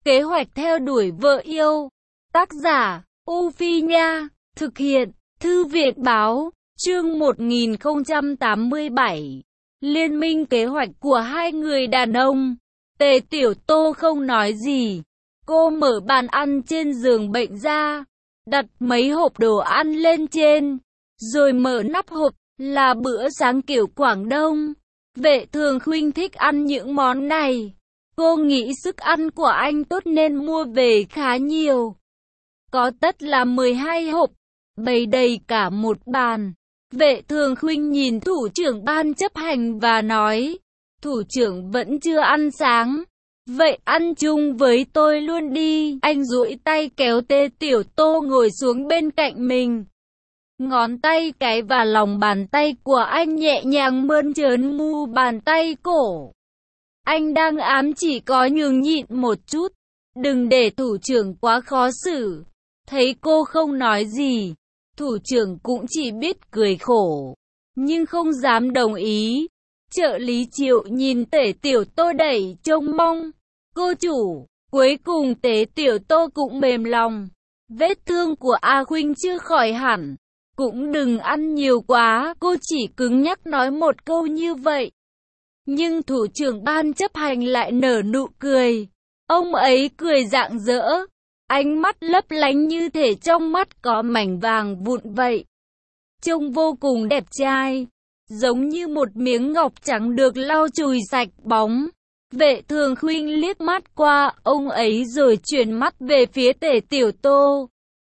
Kế hoạch theo đuổi vợ yêu. Tác giả, U Phi Nha. Thực hiện, Thư viện Báo. Chương 1087. Liên minh kế hoạch của hai người đàn ông. Tề Tiểu Tô không nói gì. Cô mở bàn ăn trên giường bệnh ra, đặt mấy hộp đồ ăn lên trên, rồi mở nắp hộp, là bữa sáng kiểu Quảng Đông. Vệ Thường Khuynh thích ăn những món này. Cô nghĩ sức ăn của anh tốt nên mua về khá nhiều. Có tất là 12 hộp, bày đầy cả một bàn. Vệ Thường Khuynh nhìn thủ trưởng ban chấp hành và nói, thủ trưởng vẫn chưa ăn sáng. Vậy ăn chung với tôi luôn đi. Anh duỗi tay kéo Tề Tiểu Tô ngồi xuống bên cạnh mình. Ngón tay cái và lòng bàn tay của anh nhẹ nhàng mơn trớn mu bàn tay cổ. Anh đang ám chỉ có nhường nhịn một chút, đừng để thủ trưởng quá khó xử. Thấy cô không nói gì, thủ trưởng cũng chỉ biết cười khổ, nhưng không dám đồng ý. Trợ lý Triệu nhìn Tề Tiểu Tô đẩy trông mong. Cô chủ, cuối cùng Tề Tiểu Tô cũng mềm lòng. Vết thương của A Khuynh chưa khỏi hẳn, cũng đừng ăn nhiều quá. Cô chỉ cứng nhắc nói một câu như vậy. Nhưng thủ trưởng ban chấp hành lại nở nụ cười. Ông ấy cười rạng rỡ, ánh mắt lấp lánh như thể trong mắt có mảnh vàng vụn vậy. Trông vô cùng đẹp trai, giống như một miếng ngọc trắng được lau chùi sạch bóng. Vệ Thường Khuynh liếc mắt qua ông ấy rồi chuyển mắt về phía Tề Tiểu Tô.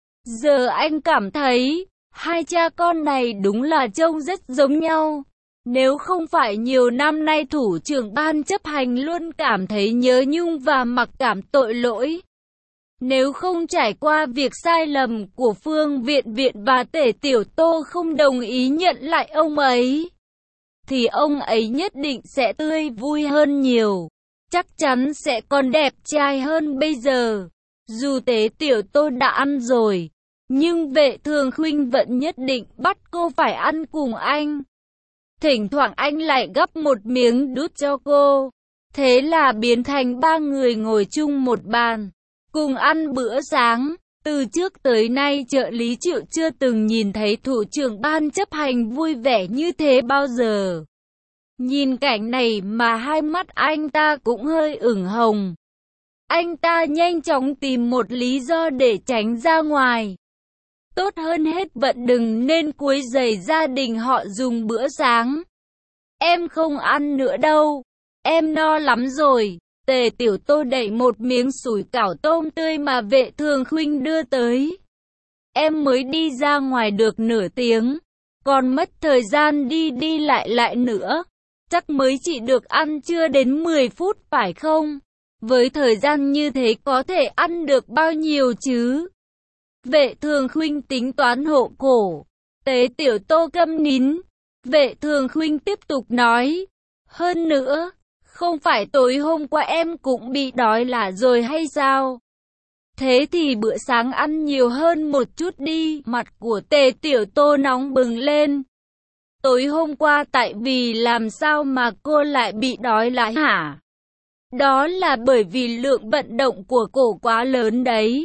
Giờ anh cảm thấy, hai cha con này đúng là trông rất giống nhau. Nếu không phải nhiều năm nay thủ trưởng ban chấp hành luôn cảm thấy nhớ nhung và mặc cảm tội lỗi. Nếu không trải qua việc sai lầm của Phương Viện Viện và Tề Tiểu Tô không đồng ý nhận lại ông ấy, thì ông ấy nhất định sẽ tươi vui hơn nhiều. Chắc chắn sẽ còn đẹp trai hơn bây giờ. Dù Tề Tiểu Tô đã ăn rồi, nhưng Vệ Thường Khuynh vẫn nhất định bắt cô phải ăn cùng anh. Thỉnh thoảng anh lại gắp một miếng đút cho cô. Thế là biến thành ba người ngồi chung một bàn, cùng ăn bữa sáng. Từ trước tới nay trợ lý Triệu chưa từng nhìn thấy thủ trưởng ban chấp hành vui vẻ như thế bao giờ. Nhìn cảnh này mà hai mắt anh ta cũng hơi ửng hồng. Anh ta nhanh chóng tìm một lý do để tránh ra ngoài. Tốt hơn hết vẫn đừng nên quấy rầy gia đình họ dùng bữa sáng. Em không ăn nữa đâu, em no lắm rồi. Tề Tiểu Tô đẩy một miếng sủi cảo tôm tươi mà Vệ Thường Khuynh đưa tới. Em mới đi ra ngoài được nửa tiếng, còn mất thời gian đi lại nữa. Chắc mới chỉ được ăn chưa đến 10 phút phải không? Với thời gian như thế có thể ăn được bao nhiêu chứ? Vệ Thường Khuynh tính toán hộ cổ. Tề Tiểu Tô câm nín. Vệ Thường Khuynh tiếp tục nói. Hơn nữa, không phải tối hôm qua em cũng bị đói là rồi hay sao? Thế thì bữa sáng ăn nhiều hơn một chút đi. Mặt của Tề Tiểu Tô nóng bừng lên. Tối hôm qua tại vì làm sao mà cô lại bị đói lại hả? Đó là bởi vì lượng vận động của cổ quá lớn đấy.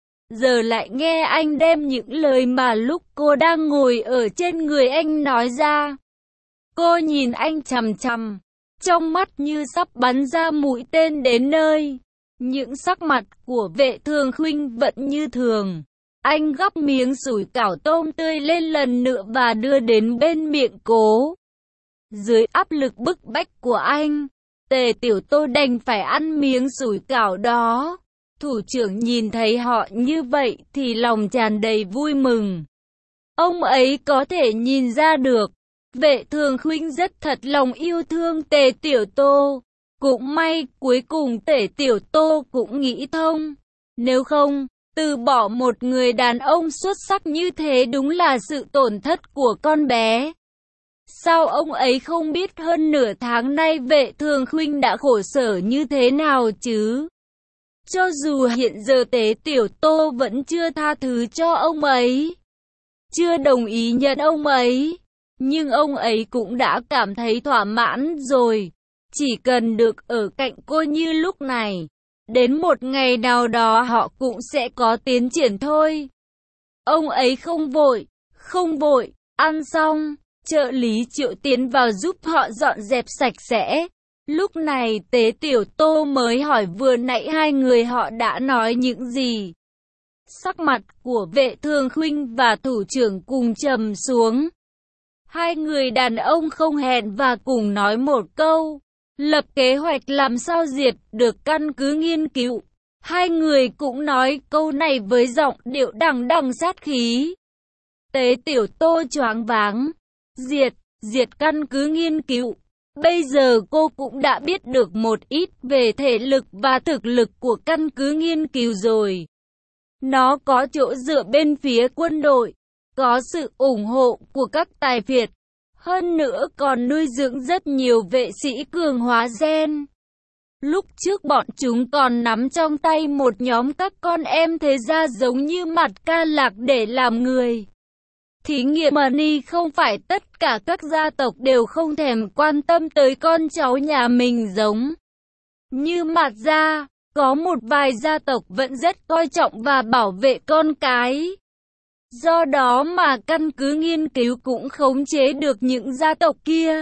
Giờ lại nghe anh đem những lời mà lúc cô đang ngồi ở trên người anh nói ra. Cô nhìn anh chằm chằm, trong mắt như sắp bắn ra mũi tên đến nơi. Những sắc mặt của Vệ Thường Khuynh vẫn như thường. Anh gắp miếng sủi cảo tôm tươi lên lần nữa và đưa đến bên miệng cô. Dưới áp lực bức bách của anh, Tề Tiểu Tô đành phải ăn miếng sủi cảo đó. Thủ trưởng nhìn thấy họ như vậy thì lòng tràn đầy vui mừng. Ông ấy có thể nhìn ra được, Vệ Thường Khuynh rất thật lòng yêu thương Tề Tiểu Tô. Cũng may cuối cùng Tề Tiểu Tô cũng nghĩ thông. Nếu không, từ bỏ một người đàn ông xuất sắc như thế đúng là sự tổn thất của con bé. Sao ông ấy không biết hơn nửa tháng nay Vệ Thường Khuynh đã khổ sở như thế nào chứ? Cho dù hiện giờ Tề Tiểu Tô vẫn chưa tha thứ cho ông ấy, chưa đồng ý nhận ông ấy, nhưng ông ấy cũng đã cảm thấy thỏa mãn rồi. Chỉ cần được ở cạnh cô như lúc này, Đến một ngày nào đó họ cũng sẽ có tiến triển thôi. Ông ấy không vội, ăn xong, trợ lý Triệu tiến vào giúp họ dọn dẹp sạch sẽ. Lúc này Tế Tiểu Tô mới hỏi vừa nãy hai người họ đã nói những gì. Sắc mặt của Vệ Thường Khuynh và thủ trưởng cùng trầm xuống. Hai người đàn ông không hẹn và cùng nói một câu. Lập kế hoạch làm sao diệt được căn cứ nghiên cứu. Hai người cũng nói câu này với giọng điệu đằng đằng sát khí. Tế Tiểu Tô choáng váng. Diệt căn cứ nghiên cứu. Bây giờ cô cũng đã biết được một ít về thể lực và thực lực của căn cứ nghiên cứu rồi. Nó có chỗ dựa bên phía quân đội, có sự ủng hộ của các tài phiệt. Hơn nữa còn nuôi dưỡng rất nhiều vệ sĩ cường hóa gen. Lúc trước bọn chúng còn nắm trong tay một nhóm các con em thế gia giống như Mặt Ca Lạc để làm người. Thí nghiệm Money không phải tất cả các gia tộc đều không thèm quan tâm tới con cháu nhà mình giống như Mạt gia. Có một vài gia tộc vẫn rất coi trọng và bảo vệ con cái. Do đó mà căn cứ nghiên cứu cũng khống chế được những gia tộc kia.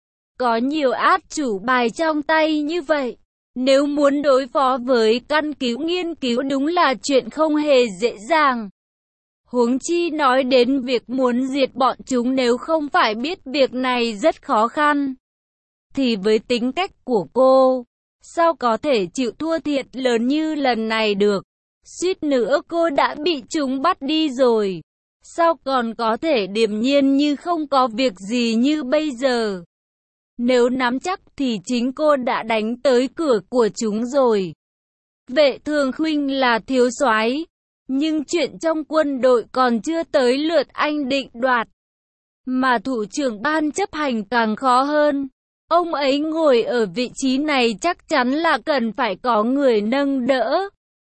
Có nhiều át chủ bài trong tay như vậy. Nếu muốn đối phó với căn cứ nghiên cứu đúng là chuyện không hề dễ dàng. Huống chi nói đến việc muốn diệt bọn chúng nếu không phải biết việc này rất khó khăn. Thì với tính cách của cô, sao có thể chịu thua thiệt lớn như lần này được? Suýt nữa cô đã bị chúng bắt đi rồi. Sao còn có thể điềm nhiên như không có việc gì như bây giờ? Nếu nắm chắc thì chính cô đã đánh tới cửa của chúng rồi. Vệ Thường Khuynh là thiếu soái, nhưng chuyện trong quân đội còn chưa tới lượt anh định đoạt. Mà thủ trưởng ban chấp hành càng khó hơn. Ông ấy ngồi ở vị trí này chắc chắn là cần phải có người nâng đỡ,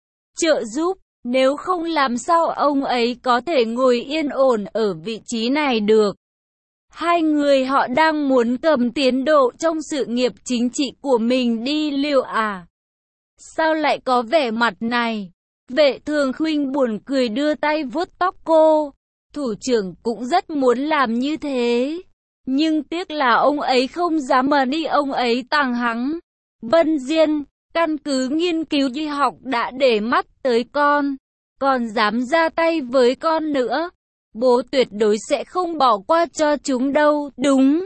trợ giúp, nếu không làm sao ông ấy có thể ngồi yên ổn ở vị trí này được. Hai người họ đang muốn cầm tiến độ trong sự nghiệp chính trị của mình đi liệu à? Sao lại có vẻ mặt này? Vệ Thường Khuynh buồn cười đưa tay vuốt tóc cô. Thủ trưởng cũng rất muốn làm như thế. Nhưng tiếc là ông ấy không dám mà đi, ông ấy tàng hắng. Vân Diên, căn cứ nghiên cứu y học đã để mắt tới con. Còn dám ra tay với con nữa. Bố tuyệt đối sẽ không bỏ qua cho chúng đâu, đúng.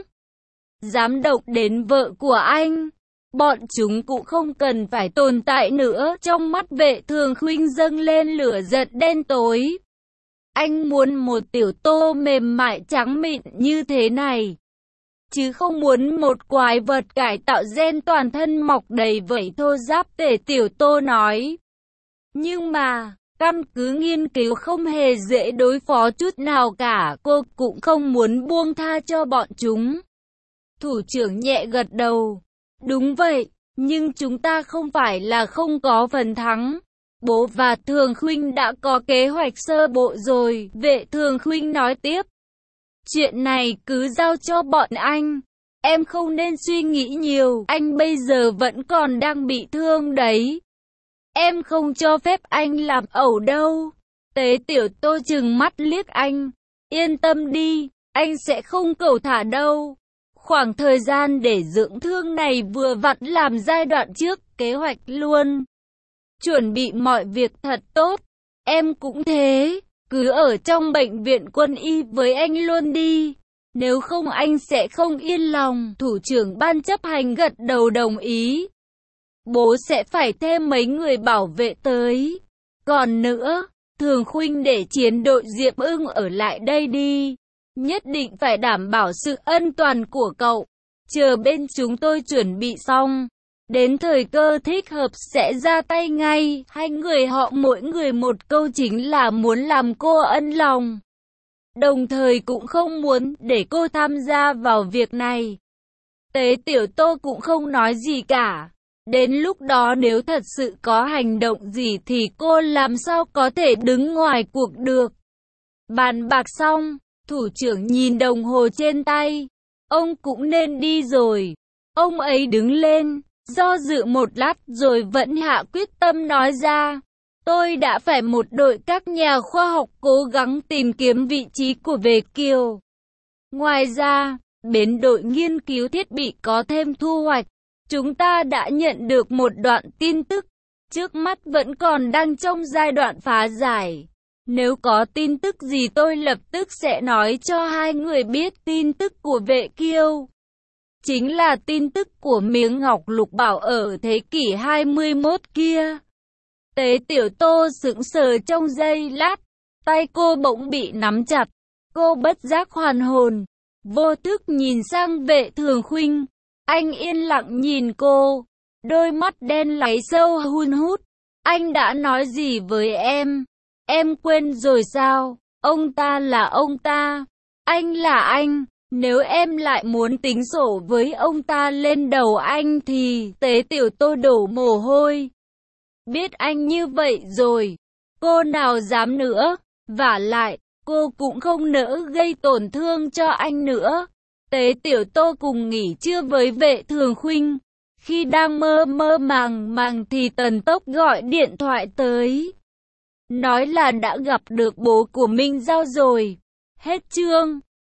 Dám động đến vợ của anh. Bọn chúng cũng không cần phải tồn tại nữa. Trong mắt Vệ Thường Khuynh dâng lên lửa giận đen tối. Anh muốn một Tiểu Tô mềm mại trắng mịn như thế này, chứ không muốn một quái vật cải tạo gen toàn thân mọc đầy vảy thô ráp, Tề Tiểu Tô nói. Nhưng mà, căn cứ nghiên cứu không hề dễ đối phó chút nào cả, cô cũng không muốn buông tha cho bọn chúng. Thủ trưởng nhẹ gật đầu. Đúng vậy, nhưng chúng ta không phải là không có phần thắng. Bố và Thường Khuynh đã có kế hoạch sơ bộ rồi, Vệ Thường Khuynh nói tiếp. Chuyện này cứ giao cho bọn anh. Em không nên suy nghĩ nhiều, anh bây giờ vẫn còn đang bị thương đấy. Em không cho phép anh làm ẩu đâu. Tế Tiểu Tô trừng mắt liếc anh. Yên tâm đi, anh sẽ không cẩu thả đâu. Khoảng thời gian để dưỡng thương này vừa vặn làm giai đoạn trước kế hoạch luôn. Chuẩn bị mọi việc thật tốt. Em cũng thế, cứ ở trong bệnh viện quân y với anh luôn đi. Nếu không anh sẽ không yên lòng. Thủ trưởng ban chấp hành gật đầu đồng ý. Bố sẽ phải thêm mấy người bảo vệ tới. Còn nữa, Thường Khuynh để chiến đội Diệp Ưng ở lại đây đi. Nhất định phải đảm bảo sự an toàn của cậu. Chờ bên chúng tôi chuẩn bị xong. Đến thời cơ thích hợp sẽ ra tay ngay. Hai người họ mỗi người một câu chính là muốn làm cô ân lòng. Đồng thời cũng không muốn để cô tham gia vào việc này. Tế Tiểu Tô cũng không nói gì cả. Đến lúc đó nếu thật sự có hành động gì thì cô làm sao có thể đứng ngoài cuộc được. Bàn bạc xong, thủ trưởng nhìn đồng hồ trên tay. Ông cũng nên đi rồi. Ông ấy đứng lên, Do dự một lát rồi vẫn hạ quyết tâm nói ra. Tôi đã phải một đội các nhà khoa học cố gắng tìm kiếm vị trí của Vệ Kiều. Ngoài ra, bên đội nghiên cứu thiết bị có thêm thu hoạch. Chúng ta đã nhận được một đoạn tin tức. Trước mắt vẫn còn đang trong giai đoạn phá giải. Nếu có tin tức gì tôi lập tức sẽ nói cho hai người biết. Tin tức của Vệ Kiêu chính là tin tức của miếng ngọc lục bảo ở thế kỷ 21 kia. Tế Tiểu Tô sững sờ trong giây lát, tay cô bỗng bị nắm chặt. Cô bất giác hoàn hồn, vô thức nhìn sang Vệ Thường Khuynh. Anh yên lặng nhìn cô, đôi mắt đen láy sâu hun hút. Anh đã nói gì với em? Em quên rồi sao? Ông ta là ông ta, anh là anh. Nếu em lại muốn tính sổ với ông ta lên đầu anh thì... Tế Tiểu Tô đổ mồ hôi. Biết anh như vậy rồi, cô nào dám nữa. Vả lại, cô cũng không nỡ gây tổn thương cho anh nữa. Tế Tiểu Tô cùng nghỉ trưa với Vệ Thường Khuynh. Khi đang mơ mơ màng màng thì Tần Tốc gọi điện thoại tới. Nói là đã gặp được bố của Minh Giao rồi. Hết chương.